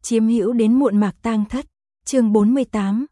Chiếm hữu đến muộn mạc tang thất. Chương 48.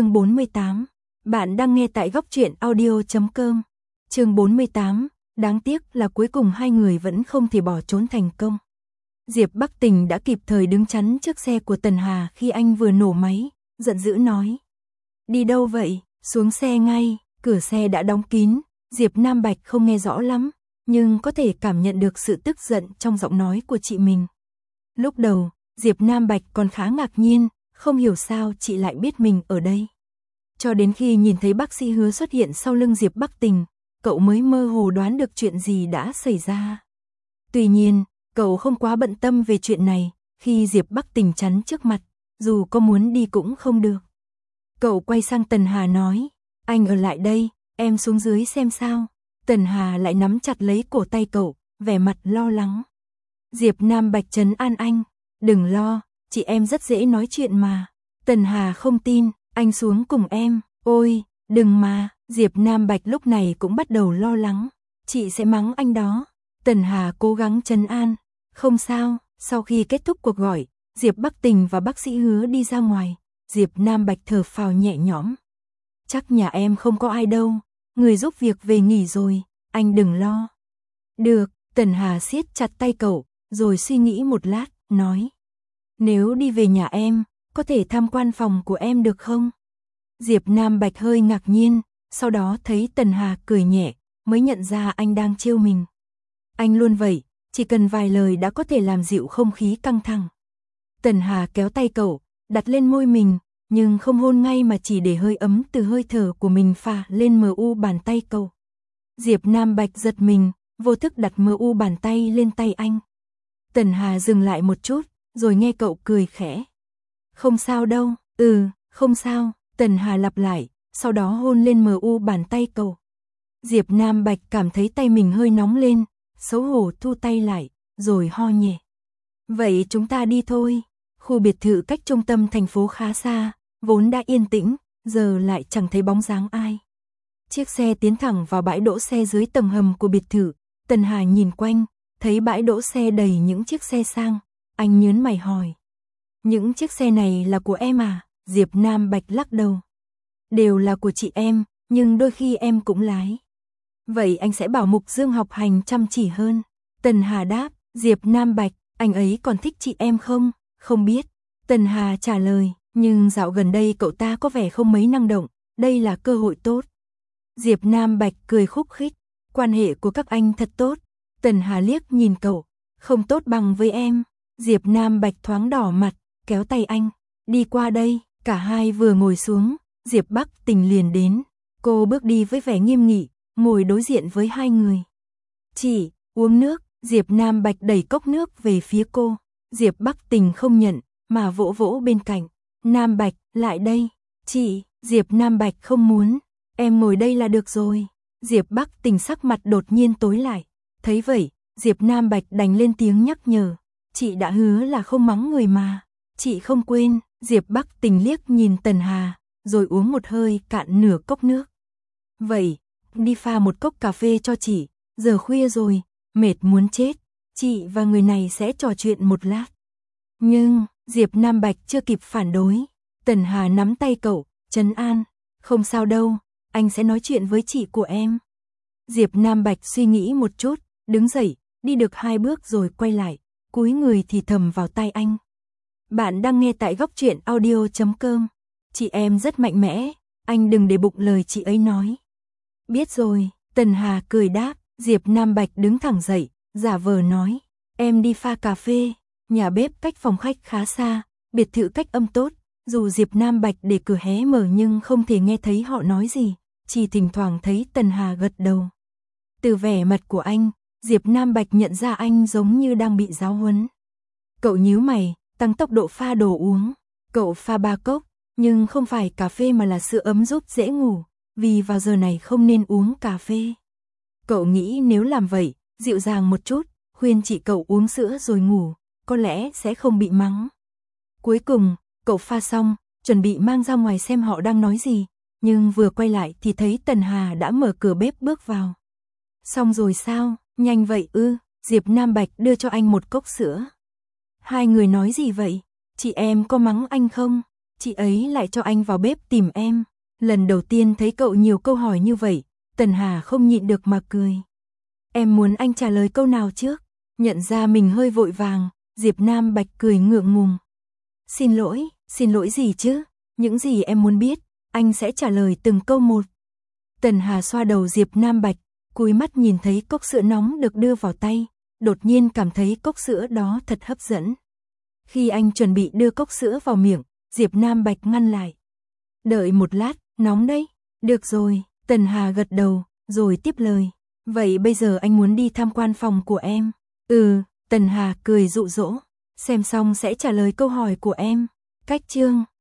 Bạn đang nghe tại góc truyện audio.com. Chương 48. Đáng tiếc là cuối cùng hai người vẫn không thể bỏ trốn thành công. Diệp Bắc Tình đã kịp thời đứng chắn trước xe của Tần Hà khi anh vừa nổ máy, giận dữ nói: "Đi đâu vậy?" Xuống xe ngay. Cửa xe đã đóng kín. Diệp Nam Bạch không nghe rõ lắm, nhưng có thể cảm nhận được sự tức giận trong giọng nói của chị mình. Lúc đầu, Diệp Nam Bạch còn khá ngạc nhiên, không hiểu sao chị lại biết mình ở đây. Cho đến khi nhìn thấy bác sĩ Hứa xuất hiện sau lưng Diệp Bắc Tình, cậu mới mơ hồ đoán được chuyện gì đã xảy ra. Tuy nhiên, cậu không quá bận tâm về chuyện này, khi Diệp Bắc Tình chắn trước mặt, dù có muốn đi cũng không được. Cậu quay sang Tần Hà nói: "Anh ở lại đây, em xuống dưới xem sao." Tần Hà lại nắm chặt lấy cổ tay cậu, vẻ mặt lo lắng. Diệp Nam Bạch trấn an anh: "Đừng lo, chị em rất dễ nói chuyện mà." Tần Hà không tin: "Anh xuống cùng em." "Ôi, đừng mà." Diệp Nam Bạch lúc này cũng bắt đầu lo lắng: "Chị sẽ mắng anh đó." Tần Hà cố gắng trấn an: "Không sao." Sau khi kết thúc cuộc gọi, Diệp Bắc Tình và bác sĩ Hứa đi ra ngoài. Diệp Nam Bạch thở phào nhẹ nhõm: "Chắc nhà em không có ai đâu, người giúp việc về nghỉ rồi, anh đừng lo." "Được." Tần Hà siết chặt tay cậu, rồi suy nghĩ một lát, nói: "Nếu đi về nhà em, có thể tham quan phòng của em được không?" Diệp Nam Bạch hơi ngạc nhiên, sau đó thấy Tần Hà cười nhẹ, mới nhận ra anh đang trêu mình. Anh luôn vậy, chỉ cần vài lời đã có thể làm dịu không khí căng thẳng. Tần Hà kéo tay cậu, đặt lên môi mình, nhưng không hôn ngay mà chỉ để hơi ấm từ hơi thở của mình phả lên mờ u bàn tay cậu. Diệp Nam Bạch giật mình, vô thức đặt mờ u bàn tay lên tay anh. Tần Hà dừng lại một chút, rồi nghe cậu cười khẽ: "Không sao đâu." "Ừ, không sao." Tần Hà lặp lại, sau đó hôn lên mờ u bàn tay cậu. Diệp Nam Bạch cảm thấy tay mình hơi nóng lên, xấu hổ thu tay lại, rồi ho nhẹ: "Vậy chúng ta đi thôi." Khu biệt thự cách trung tâm thành phố khá xa, vốn đã yên tĩnh, giờ lại chẳng thấy bóng dáng ai. Chiếc xe tiến thẳng vào bãi đỗ xe dưới tầng hầm của biệt thự. Tần Hà nhìn quanh, thấy bãi đỗ xe đầy những chiếc xe sang, anh nhớn mày hỏi: "Những chiếc xe này là của em à?" Diệp Nam Bạch lắc đầu: "Đều là của chị em, nhưng đôi khi em cũng lái." "Vậy anh sẽ bảo Mục Dương học hành chăm chỉ hơn." Tần Hà đáp. Diệp Nam Bạch: "Anh ấy còn thích chị em không?" "Không biết." Tần Hà trả lời, "Nhưng dạo gần đây cậu ta có vẻ không mấy năng động, đây là cơ hội tốt." Diệp Nam Bạch cười khúc khích: "Quan hệ của các anh thật tốt." Tần Hà liếc nhìn cậu: "Không tốt bằng với em." Diệp Nam Bạch thoáng đỏ mặt, kéo tay anh: "Đi qua đây." Cả hai vừa ngồi xuống, Diệp Bắc Tình liền đến. Cô bước đi với vẻ nghiêm nghị, ngồi đối diện với hai người. "Chị, uống nước." Diệp Nam Bạch đẩy cốc nước về phía cô. Diệp Bắc Tình không nhận, mà vỗ vỗ bên cạnh. "Nam Bạch, lại đây." "Chị." Diệp Nam Bạch không muốn. "Em ngồi đây là được rồi." Diệp Bắc Tình sắc mặt đột nhiên tối lại. Thấy vậy, Diệp Nam Bạch đành lên tiếng nhắc nhở: "Chị đã hứa là không mắng người mà." "Chị không quên." Diệp Bắc Tình liếc nhìn Tần Hà, rồi uống một hơi cạn nửa cốc nước. "Vậy, đi pha một cốc cà phê cho chị, giờ khuya rồi, mệt muốn chết. Chị và người này sẽ trò chuyện một lát." Nhưng, Diệp Nam Bạch chưa kịp phản đối. Tần Hà nắm tay cậu, trấn an: "Không sao đâu, anh sẽ nói chuyện với chị của em." Diệp Nam Bạch suy nghĩ một chút, đứng dậy, đi được 2 bước rồi quay lại, cúi người thì thầm vào tai anh: "Bạn đang nghe tại góc truyện audio.com. Chị em rất mạnh mẽ, anh đừng để bụng lời chị ấy nói." "Biết rồi." Tần Hà cười đáp. Diệp Nam Bạch đứng thẳng dậy, giả vờ nói: "Em đi pha cà phê." Nhà bếp cách phòng khách khá xa, biệt thự cách âm tốt, dù Diệp Nam Bạch để cửa hé mở nhưng không thể nghe thấy họ nói gì, chỉ thỉnh thoảng thấy Tần Hà gật đầu. Từ vẻ mặt của anh, Diệp Nam Bạch nhận ra anh giống như đang bị giáo huấn. Cậu nhíu mày, tăng tốc độ pha đồ uống. Cậu pha 3 cốc, nhưng không phải cà phê mà là sữa ấm giúp dễ ngủ, vì vào giờ này không nên uống cà phê. Cậu nghĩ nếu làm vậy, dịu dàng một chút, khuyên chị cậu uống sữa rồi ngủ, có lẽ sẽ không bị mắng. Cuối cùng, cậu pha xong, chuẩn bị mang ra ngoài xem họ đang nói gì, nhưng vừa quay lại thì thấy Tần Hà đã mở cửa bếp bước vào. "Xong rồi sao? Nhanh vậy ư?" Diệp Nam Bạch đưa cho anh một cốc sữa. "Hai người nói gì vậy?" Chị em có mắng anh không? Chị ấy lại cho anh vào bếp tìm em. Lần đầu tiên thấy cậu nhiều câu hỏi như vậy, Tần Hà không nhịn được mà cười. Em muốn anh trả lời câu nào trước? Nhận ra mình hơi vội vàng, Diệp Nam Bạch cười ngượng ngùng. Xin lỗi gì chứ? Những gì em muốn biết, anh sẽ trả lời từng câu một. Tần Hà xoa đầu Diệp Nam Bạch, cúi mắt nhìn thấy cốc sữa nóng được đưa vào tay, đột nhiên cảm thấy cốc sữa đó thật hấp dẫn. Khi anh chuẩn bị đưa cốc sữa vào miệng, Diệp Nam Bạch ngăn lại. Đợi một lát, nóng đấy. Được rồi, Tần Hà gật đầu, rồi tiếp lời. Vậy bây giờ anh muốn đi tham quan phòng của em? Tần Hà cười dụ dỗ. Xem xong sẽ trả lời câu hỏi của em. Cách chương